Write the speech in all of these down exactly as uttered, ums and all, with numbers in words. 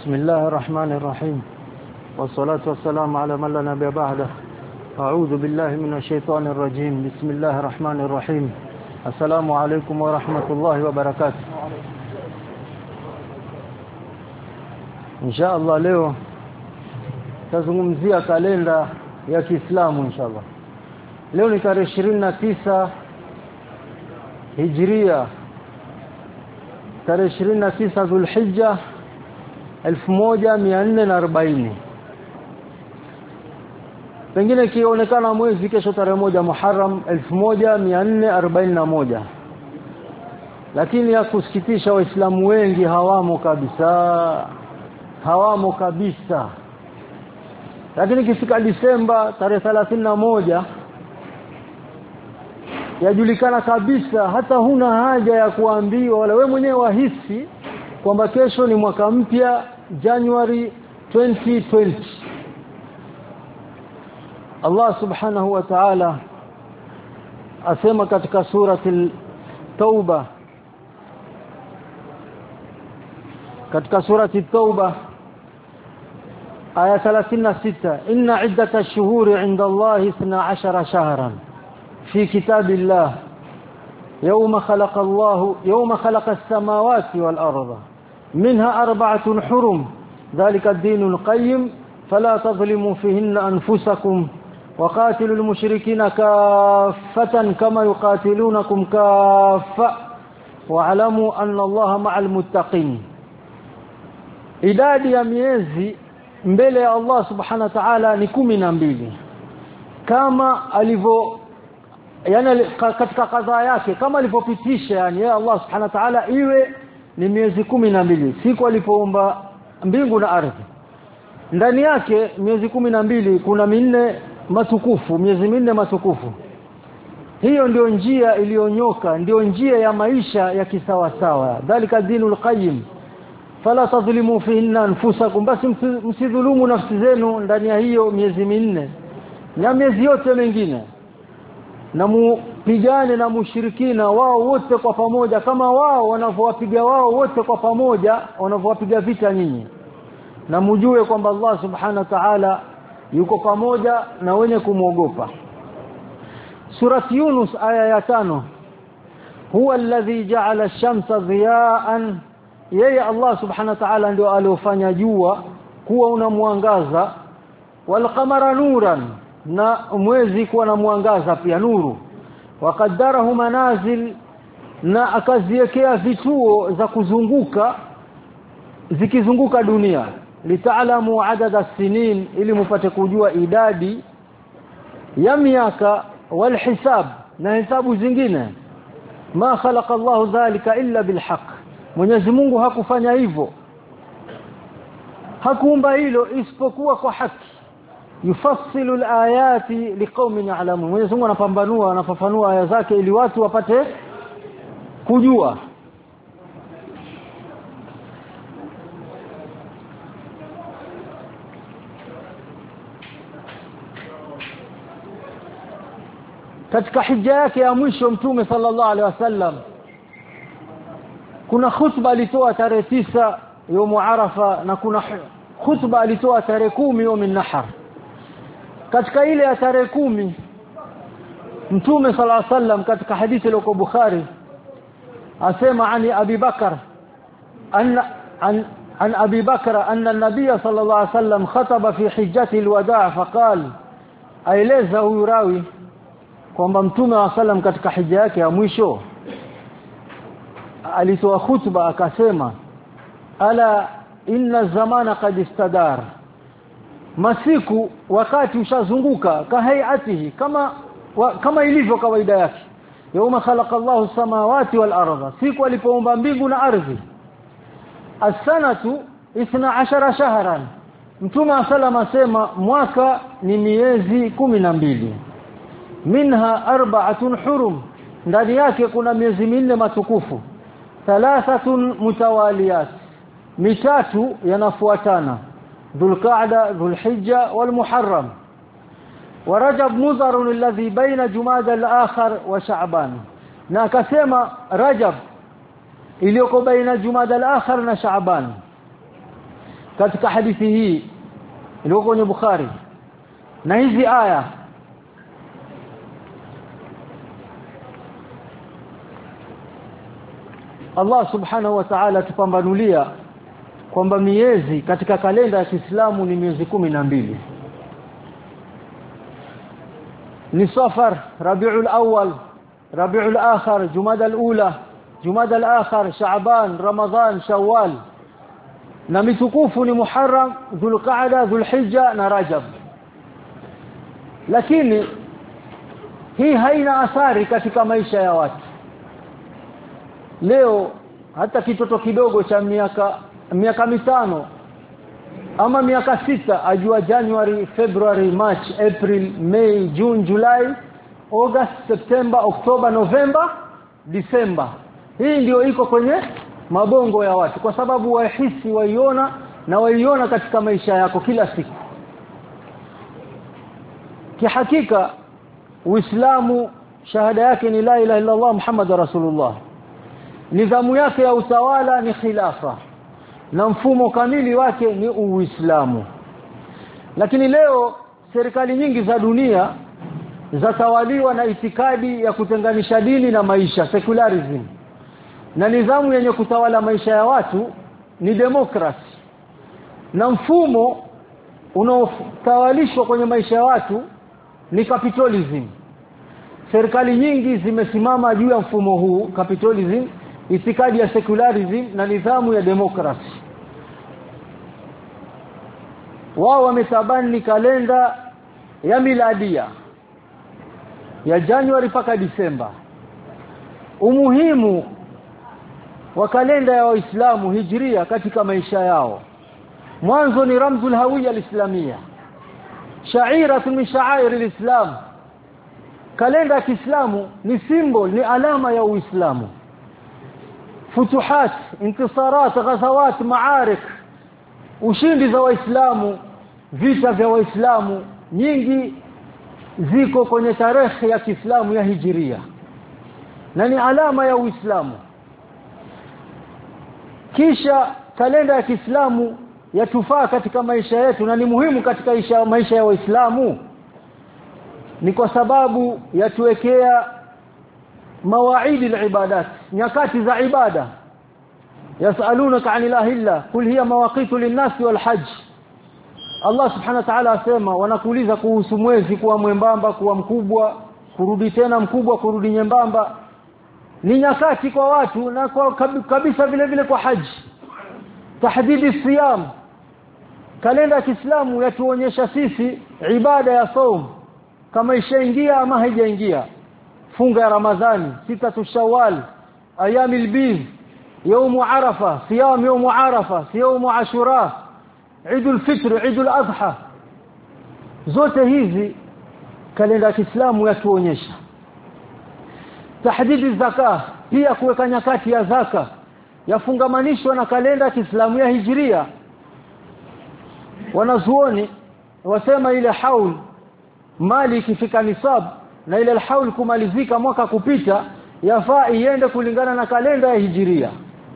بسم الله الرحمن الرحيم والصلاة والسلام على من لا نبي بعده. أعوذ بالله من الشيطان الرجيم. بسم الله الرحمن الرحيم. السلام عليكم ورحمة الله وبركاته. إن شاء الله leo tazungumzia kalenda ya Kiislamu inshallah. Leo ni tarehe ishirini na tisa Hijria, tarehe ishirini na tisa Dhulhijja elfu moja mia nne na arobaini. Pengine kionekana mwezi kesho tarehe moja Muharram elfu moja mia nne arobaini na moja. Lakini ya kusikitisha Waislamu wengi hawamo kabisa. Hawamo kabisa. Lakini kifika Disemba tarehe thelathini na moja yajulikana kabisa, hata huna haja ya kuambiwa, wala wewe mwenyewe wahisi kwamba kesho ni mwaka mpya, January twenty twenty. Allah subhanahu wa ta'ala asema katika surati Tauba, katika surati Tauba aya thelathini na sita, inna iddata ash-shuhuri 'inda Allahi ithna 'ashara shahran fi kitabillah yawma khalaqa Allahu yawma khalaqa as-samawati wal arda minha arba'atun hurum dhalika ad-dinul qayyim fala tadhlimu fihinna anfusakum waqatilul mushrikina kaffatan kama yuqatilunakum kaffa wa'lamu anna Allaha ma'al muttaqin. Idadi ya miezi mbele ya Allah subhanahu wa ta'ala ni kumi na mbili, kama alivyo yani katika kadhaa yake, kama alivyopitisha yani ya Allah subhanahu wa ta'ala iwe ni miezi kumi na mbili siku alipoumba mbingu na ardhi. Ndani yake miezi kumi na mbili kuna minne matukufu, miezi minne matukufu. Hiyo ndio njia iliyonyoka, ndio njia ya maisha ya kisawa sawa. Dhalika dinul qayyim fala tadhlimu fihinna anfusakum, basi msidhulumu nafsi zenu ndani ya hiyo miezi minne na miezi yote mengine, na mupigane na mushirikina wao wote kwa pamoja, kama wao wanavyowapiga wao wote kwa pamoja wanavyowapiga vita nyinyi, na mjue kwamba Allah subhanahu wa ta'ala yuko pamoja na wenye kumwogopa. Surati Yunus aya ya tano, huwa alladhi ja'ala ash-shamsa dhiya'an, yeye Allah subhanahu wa ta'ala ndio aliofanya jua kuwa una mwangaza, wal qamara nuran, na mwezi kuwa na mwangaza pia nuru, waqaddarahu manazil, na akaziwekea vituo za kuzunguka zikizunguka dunia, litaalamu adada sinin, ili mpate kujua idadi ya miaka, wal hisab, na hesabu zingine. Ma khalaqa Allahu dhalika illa bilhaq, Mwenyezi Mungu hakufanya hivyo, hakuumba hilo isipokuwa kwa haki. Yufassilu alayati liqaumin ya'lamun, Mwenyezi Mungu anapambanua, anafafanua aya zake ili watu wapate kujua. Katika hija yake ya mwisho Mtume sallallahu alaihi wasallam kuna khutba alitoa tarehe tisa يوم Arafa, na kuna khutba alitoa tarehe kumi يوم النحر. Katika ile ya tarehe kumi Mtume sallallahu alaihi wasallam katika hadithi ile kwa Bukhari asema ani Abi Bakar anna an an Abi Bakr anna an-nabiy sallallahu alaihi wasallam khataba fi hijjati al-wada' faqal, aeleza huyu rawi kwamba Mtume wa sallam katika hija yake ya mwisho alitoa khutba akasema, ala inna zamana qad istadar, masiku wakati ushazunguka, kahayatihi, kama wa, kama ilivyo kawaida yake. Yawma khalaqa Allahu samawati wal arda, siku alipoumba mbingu na ardhi. As-sanatu ithna ashara shahran, Mtume wa sallam asema mwaka ni miezi kumi na mbili. Minha arba'atun hurum, ndani yake kuna miezi minne matukufu. Thalathatun mutawaliyat, mitatu yanafuatana, Dhulqa'da, Dhulhijja wal Muharram. Wa Rajab mudhar alladhi baina Jumada al-akhir wa Sha'ban, na akasema Rajab iliyoko baina Jumada al-akhir na Sha'ban. katika hadithi hii iliyo kwenye Bukhari na hizi aya Allah subhanahu wa ta'ala tupambanulia kwamba miezi katika kalenda ya Kiislamu ni miezi kumi na mbili. Ni Safar, Rabiul Awwal, Rabiul Akhir, Jumada al-Ula, Jumada al-Akhir, Shaaban, Ramadhan, Shawwal. Na mitukufu ni Muharram, Dhulqa'da, Dhulhijja na Rajab. Lakini hii haina athari katika maisha ya watu. Leo hata kitoto kidogo cha miaka miaka mitano ama miaka sita ajua January, February, March, April, May, June, July, August, September, October, November, December. Hii ndio iko kwenye mabongo ya watu kwa sababu wahisi waiona na waiona katika maisha yako kila siku. Kihakika Uislamu shahada yake ni la ilaha illa Allah Muhammadur Rasulullah. Nidhamu yake ya utawala ni khilafa na mfumo kamili wake ni Uislamu. Lakini leo serikali nyingi za dunia zatawaliwa na itikadi ya kutenganisha dini na maisha, secularism. Na nidhamu yenye kutawala maisha ya watu ni demokrasi. Na mfumo unaotawalishwa kwenye maisha ya watu ni capitalism. Serikali nyingi zimesimama juu ya mfumo huu, capitalism, itikadi ya secularism na nidhamu ya demokrasi. Wao wametabani kalenda ya miladia ya Januari mpaka Disemba. Umuhimu wa kalenda ya Waislamu Hijria katika maisha yao. Mwanzo ni ramzul hawiyya alislamia. Sha'iratu min sha'air alislam. Kalenda ya Kiislamu ni symbol, ni alama ya Uislamu. Futuhat, intisarat, ghazawat, maarik, ushindi za Waislamu, vita vya Waislamu nyingi ziko kwenye tarehe ya Kiislamu ya Hijria. Na ni alama ya Uislamu. Kisha kalenda ya Kiislamu yatufaa katika maisha yetu na ni muhimu katika maisha ya Waislamu ni kwa sababu yatuwekea mawaidi al-ibadat, nyakati za ibada. Yasalunaka 'anil ahilla kul hiya mawaqitu lin-nasi wal-hajj. Allah subhanahu wa ta'ala asema wanakuuliza kuhusu mwezi kuwa mwembamba, kuwa mkubwa, kurudi tena mkubwa, kurudi nyembamba. Ni nyakati kwa watu na kwa kabisa vile vile kwa haji. Tahdidi siyam. Kalenda ya Kiislamu yatuonyesha sisi ibada ya saum kama ishaingia ama haijaingia. Funga ya Ramadhani, sita Shawwal, ayamil bidh, يوم عرفه، صيام يوم عرفه، صيام عاشوراء، عيد الفطر، عيد الاضحى. zote hizi kalenda ya Kiislamu yatuonyesha. Tahdidi zaka, pia kuweka nyakati ya zaka yafungamanishwa na kalenda ya Kiislamu ya Hijria. Wanazuoni wasema ile haul mali ikifika nisab na ile haul kumalizika mwaka kupita yafaa iende kulingana na kalenda ya Hijria.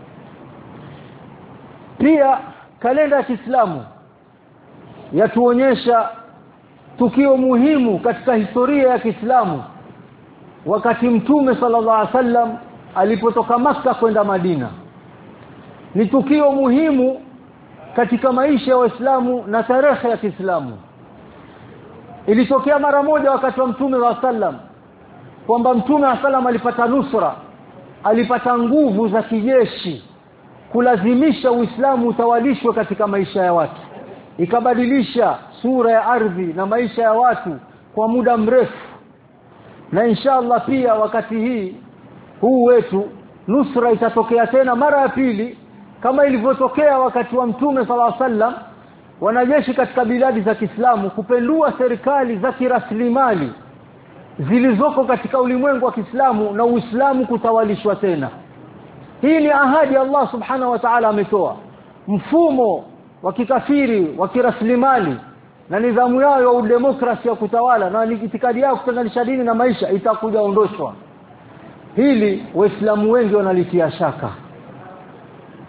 Pia kalenda ya Kiislamu yatuonyesha tukio muhimu katika historia ya Kiislamu wakati Mtume sallallahu alaihi wasallam alipotoka Makka kwenda Madina. Ni tukio muhimu katika maisha ya Waislamu na tarehe ya Kiislamu. Ilitokea mara moja wakati wa Mtume sallallahu alaihi wasallam kwamba Mtume sallallahu alaihi wasallam alipata nusra, alipata nguvu za kijeshi kulazimisha Uislamu utawalishwe katika maisha ya watu. Ikabadilisha sura ya ardhi na maisha ya watu kwa muda mrefu. Na inshallah pia wakati hii huu wetu nusra itatokea tena mara ya pili kama ilivyotokea wakati wa Mtume sallallahu alaihi wasallam, wanajeshi katika biladi za Kiislamu kupendua serikali za kiraslimali zilizoko katika ulimwengu wa Kiislamu na Uislamu kutawalishwa tena. Hii ni ahadi Allah subhanahu wa ta'ala ametoa. Mfumo wa kikafiri wa kiraslimali na nidhamu yao ya udemokrasia kutawala na itikadi yao kutenganisha dini na maisha itakuja ondoshwa. Hili Waislamu wengi wanalitia shaka.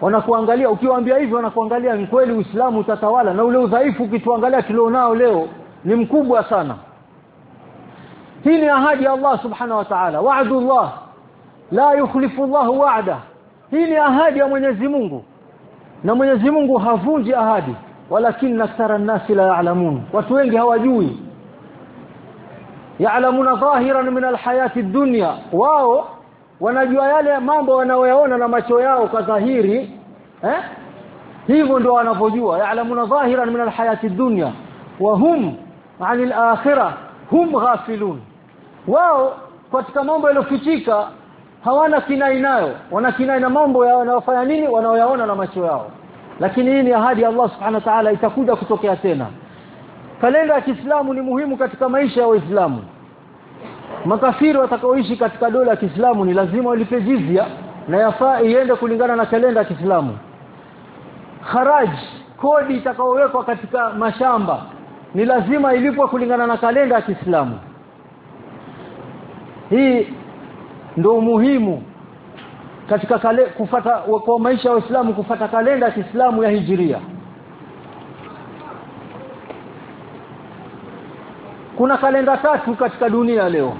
Wanakuangalia, ukiwaambia hivyo wanakuangalia ni kweli Uislamu utatawala, na ule udhaifu ukituangalia tulionao leo ni mkubwa sana. Hii ni ahadi ya Allah subhanahu wa ta'ala, wa'dullah la yukhlifu Allah wa'da. Hii ni ahadi ya Mwenyezi Mungu, na Mwenyezi Mungu havunji ahadi, walakin akthara an-nasi la ya'lamun. Watu wengi hawajui. Ya'lamuna dhahiran min al-hayati ad-dunya, wao wanajua yale mambo wanayoyaona na macho yao kwa dhahiri, eh hivyo ndio wanavyojua. Ya'lamuna dhahiran min al-hayati ad-dunya wa hum 'anil akhirah hum ghafilun. Wao katika mambo yalofichika hawana kinai nayo, wana kinai na mambo yanayofanya nini wanaoyaona na macho yao. Lakini hii ni ahadi ya Allah subhanahu wa ta'ala, itakuja kutokea tena. Kalenda ya Kiislamu ni muhimu katika maisha ya Waislamu. Makafiri watakaoishi katika dola ya Kiislamu ni lazima walipe jizya, na yafaa iende kulingana na kalenda ya Kiislamu. Kharaj, kodi itakaowekwa katika mashamba ni lazima ilipwe kulingana na kalenda ya Kiislamu. Hii ndio muhimu katika kale, kufata kwa maisha ya Waislamu, kufata kalenda ya Kiislamu ya Hijiria. Kuna kalenda tatu katika dunia leo.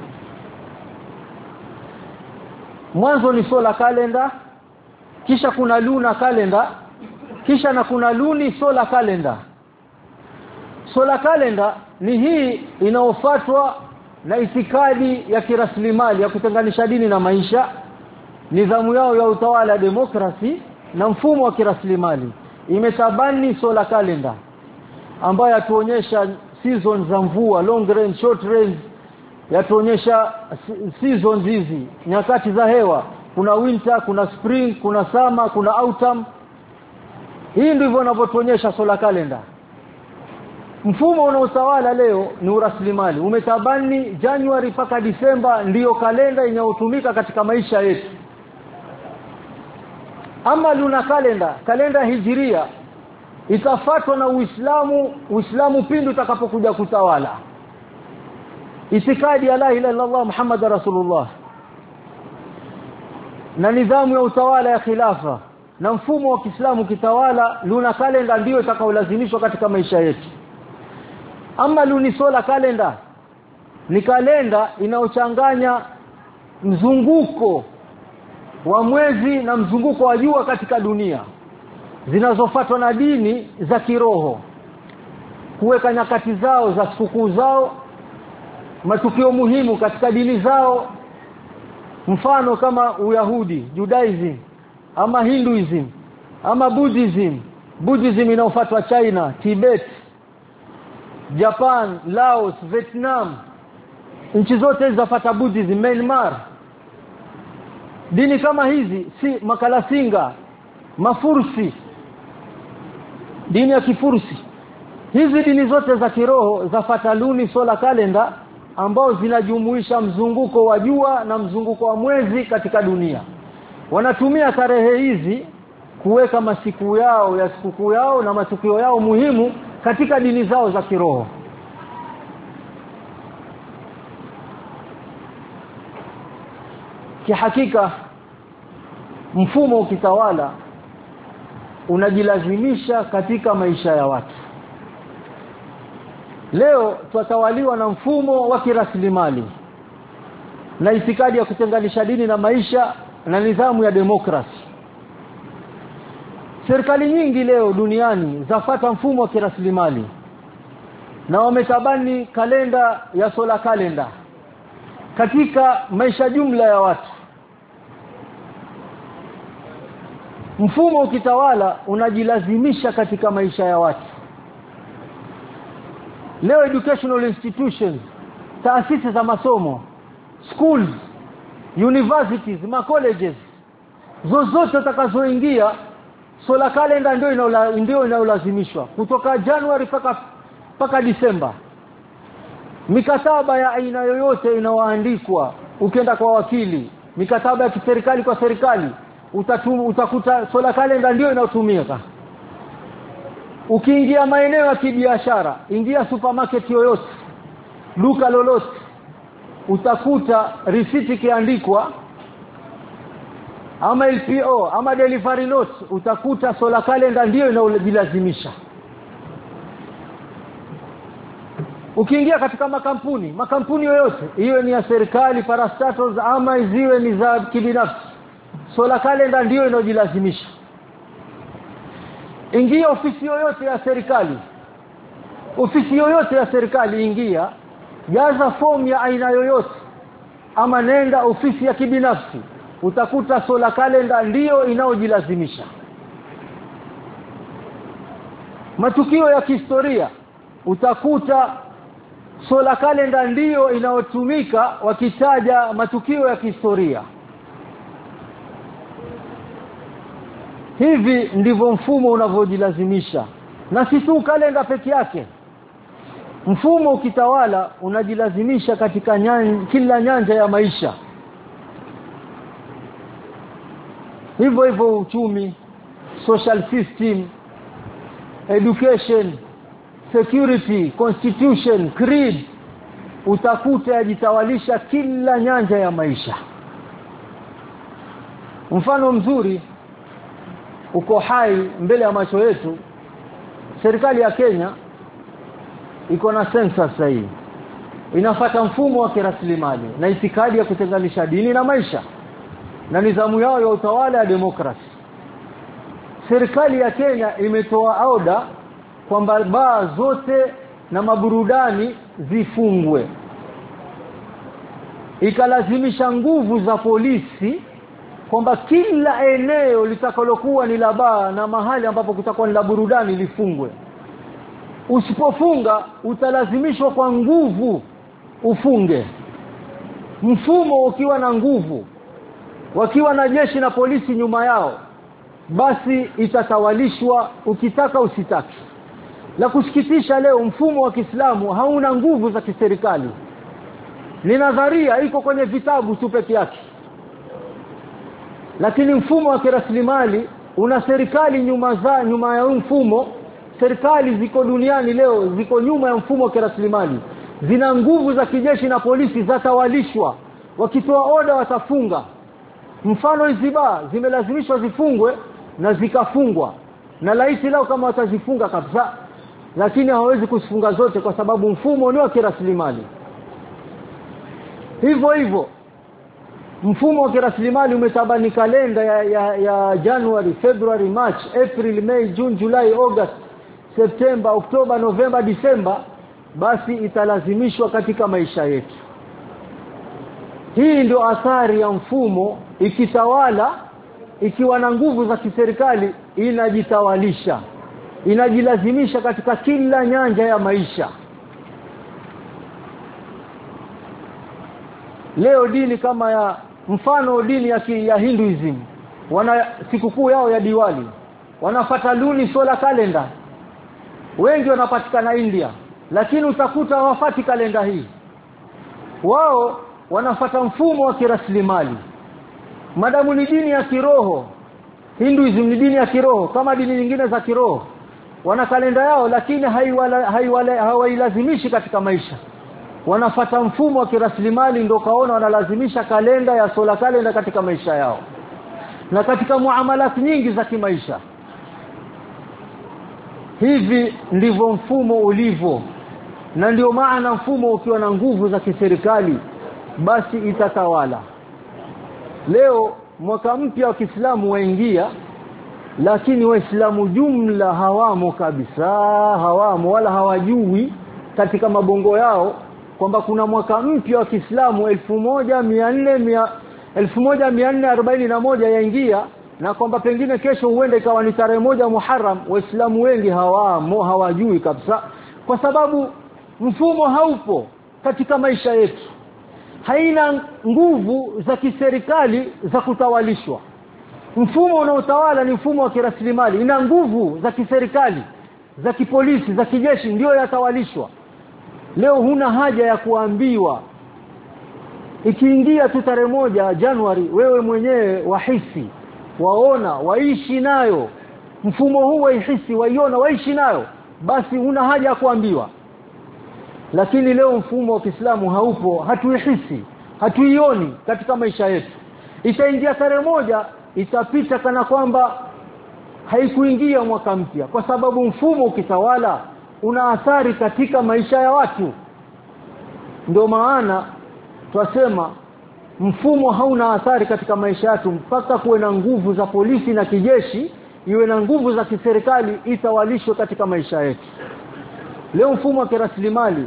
Mwanzo ni solar calendar, kisha kuna lunar calendar, kisha na kuna luni solar calendar. Solar calendar ni hii inaofuatwa na itikadi ya kiraslimali ya kutenganisha dini na maisha, nidhamu yao ya utawala, demokrasi na mfumo wa kiraslimali. Imetabani solar calendar ambayo yatuonyesha seasons za mvua, long range, short range, yatuonyesha seasons hizi, nyakati za hewa. Kuna winter, kuna spring, kuna summer, kuna autumn. Hii ndivyo wanavyotuonyesha solar calendar. Mfumo unaotawala leo ni uraslimali. Umetabani January mpaka Disemba ndiyo kalenda inayotumika katika maisha yetu. Ama luna kalenda, kalenda hijiria, itafuatwa na Uislamu, Uislamu pindi utakapokuja kutawala. Itikadi ya la ilaha illa Allah Muhammadur Rasulullah, na nidhamu ya utawala ya khilafa na mfumo wa Kiislamu kitawala, luna kalenda ndiyo itakaolazimishwa katika maisha yetu. Ama lunisola kalenda ni kalenda inaochanganya mzunguko wa mwezi na mzunguko wa jua katika dunia, zinazofuatwa na dini za kiroho, kuweka nyakati zao za sikukuu zao, matukio muhimu katika dini zao. Mfano kama Uyahudi, Judaism, ama Hinduism, ama Buddhism. Buddhism inaofuatwa China, Tibet, Japan, Laos, Vietnam. Nchi zote zafuata Buddhism, Myanmar. Dini kama hizi, si Makalasinga, Mafursi, dini ya Kifursi. Hizi dini zote za kiroho zafuata luni solar calendar, ambao zinajumuisha mzunguko wa jua na mzunguko wa mwezi katika dunia. Wanatumia tarehe hizi kuweka masiku yao ya sikukuu yao na matukio yao muhimu katika dini zao za kiroho. Kihakika mfumo ukitawala unajilazimisha katika maisha ya watu. Leo tutawaliwa na mfumo wa kiraslimali na itikadi ya kutenganisha dini na maisha na nidhamu ya demokrasi. Serikali nyingi leo duniani zafuata mfumo wa kiraslimali na wametabani kalenda ya solar calendar katika maisha jumla ya watu. Mfumo ukitawala unajilazimisha katika maisha ya watu. Leo educational institutions, taasisi za masomo, schools, universities, ma colleges, zozote utakazoingia, solar calendar ndio inaola, ndio inaolazimishwa kutoka January mpaka mpaka Disemba. Mikataba ya aina yoyote inaoandikwa, ukienda kwa wakili, mikataba ya kiserikali kwa serikali, utatu, utakuta solar calendar ndio inayotumika. Ukiingia maeneo ya kibiashara, ingia supermarket yoyote, duka lolote, utakuta risiti kiandikwa ama L P O ama delivery note, utakuta solar calendar ndio inayojilazimisha. Ukiingia katika makampuni, makampuni yoyote, iwe ni ya serikali, parastatals ama ziwe ni za kibinafsi, solar calendar ndio inayojilazimisha. Ingia ofisi yoyote ya serikali, ofisi yoyote ya serikali ingia, jaza form ya aina yoyote, ama nenda ofisi ya kibinafsi, utakuta solar calendar ndio inayojilazimisha. Matukio ya kihistoria, utakuta solar calendar ndio inayotumika wakitaja matukio ya kihistoria. Hivi ndivyo mfumo unavyojilazimisha, na si tu kalenda peke yake. Mfumo ukitawala unajilazimisha katika nyan, kila nyanja ya maisha. Hivyo hivyo uchumi, social system, education, security, constitution, creed, utakuta yajitawalisha kila nyanja ya maisha. Mfano mzuri uko hai mbele ya macho yetu. Serikali ya Kenya iko na census sasa hivi, inafuata mfumo wa kiraslimali na itikadi ya kutenganisha dini na maisha na nidhamu yao ya utawala ya demokrasi. Serikali ya Kenya imetoa order kwamba baa zote na maburudani zifungwe, ikalazimisha nguvu za polisi kwamba kila eneo litakalokuwa ni la baa na mahali ambapo kutakuwa ni la burudani lifungwe. Usipofunga utalazimishwa kwa nguvu ufunge. Mfumo ukiwa na nguvu, wakiwa na jeshi na polisi nyuma yao, basi itatawalishwa ukitaka usitaki. La kusikitisha leo mfumo wa Kiislamu hauna nguvu za kiserikali. Ni nadharia iko kwenye vitabu tu peke yake. Lakini mfumo wa kiraslimali una serikali nyuma za nyuma ya mfumo. Serikali ziko duniani leo ziko nyuma ya mfumo wa kiraslimali. Zina nguvu za kijeshi na polisi, zatawalishwa. Wakitoa oda watafunga. Mfano hizi baa zimelazimishwa zifungwe na zikafungwa. Na laiti lao kama watazifunga kabisa, lakini hawezi kuzifunga zote kwa sababu mfumo ni wa kiraslimali. Hivyo hivyo mfumo wa kiraslimali umetabani kalenda ya, ya, ya January, February, March, April, May, June, July, August, September, October, November, December, basi italazimishwa katika maisha yetu. Hii ndio athari ya mfumo ikitawala, ikiwa na nguvu za kiserikali inajitawalisha, inajilazimisha katika kila nyanja ya maisha. Leo dini kama ya mfano dini ya, ki, ya Hinduism wana sikukuu yao ya Diwali, wanafuata luni solar calendar. Wengi wanapatikana India, lakini utakuta hawafati kalenda hii. Wao wanafuata mfumo wa kiraslimali. Madamu ni dini ya kiroho, Hinduism ni dini ya kiroho kama dini nyingine za kiroho, wana kalenda yao, lakini haiwala haiwala hawailazimishi katika maisha. Wanafuata mfumo wa kiraslimali, ndio kaona wanalazimisha kalenda ya solar calendar katika maisha yao na katika muamalat nyingi za kimaisha. Hivi ndivyo mfumo ulivyo, na ndio maana mfumo ukiwa na nguvu za kiserikali basi itatawala. Leo mwaka mpya wa Kiislamu waingia, lakini waislamu jumla hawamo kabisa, hawamo wala hawajui katika mabongo yao kwamba kuna mwaka mpya wa Kiislamu elfu moja mia nne arobaini na moja yaingia, na kwamba pengine kesho huenda ikawa ni tarehe moja Muharram. Waislamu wengi hawamo, hawajui kabisa, kwa sababu mfumo haupo katika maisha yetu. Haina nguvu za kiserikali za kutawalishwa. Mfumo unaotawala ni mfumo wa kiraslimali, ina nguvu za kiserikali, za kipolisi, za kijeshi, ndio yatawalishwa. Leo huna haja ya kuambiwa. Ikiingia tu tarehe moja Januari, wewe mwenyewe wahisi, waona, waishi nayo. Mfumo huu waihisi, waiona, waishi nayo, basi huna haja ya kuambiwa. Lakini leo mfumo wa Kiislamu haupo, hatuihisi, hatuioni katika maisha yetu. Itaingia tarehe moja, itapita kana kwamba haikuingia mwaka mpya, kwa sababu mfumo ukitawala una athari katika maisha ya watu. Ndio maana twasema mfumo hauna athari katika maisha yetu mpaka kuwe na nguvu za polisi na kijeshi, iwe na nguvu za kiserikali itawalishwe katika maisha yetu. Leo mfumo wa kiraslimali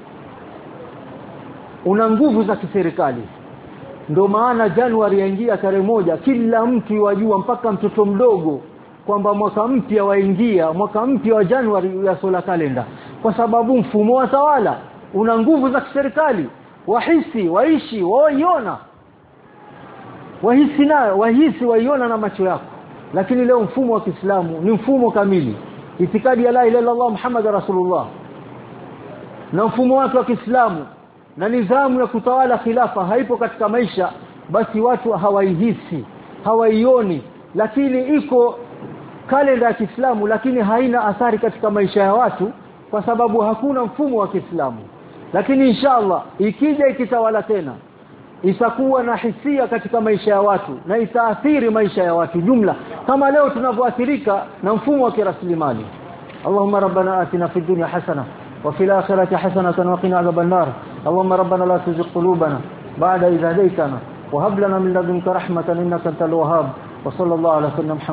una nguvu za kiserikali. Ndio maana Januari yaingia tarehe moja, kila mtu wajua mpaka mtoto mdogo kwamba mwaka mpya waingia, mwaka mpya wa Januari ya solar calendar, kwa sababu mfumo wa tawala una nguvu za kiserikali. Wahisi, waishi, waiona. Wahisi nayo, wahisi waiona na macho yako. Lakini leo mfumo wa Kiislamu ni mfumo kamili. Itikadi ya la ilaha illa Allah Muhammad Rasulullah. Na mfumo wake wa Kiislamu na nidhamu ya kutawala khilafa haipo katika maisha, basi watu hawaihisi, hawaioni. Lakini iko kalenda ya Kiislamu lakini haina athari katika maisha ya watu kwa sababu hakuna mfumo wa Kiislamu. Lakini inshallah ikija ikitawala tena itakuwa na hisia katika maisha ya watu na itaathiri maisha ya watu jumla kama leo tunavyoathirika na mfumo wa kiraslimali. Allahumma rabbana atina fid dunya hasana wa fil akhirati hasanatan wa qina adhaban nar. Allahumma rabbana la tuzigh qulubana ba'da idh hadaytana wa hab lana min ladunka rahmatan innaka antal wahhab. Wa sallallahu ala sayyidina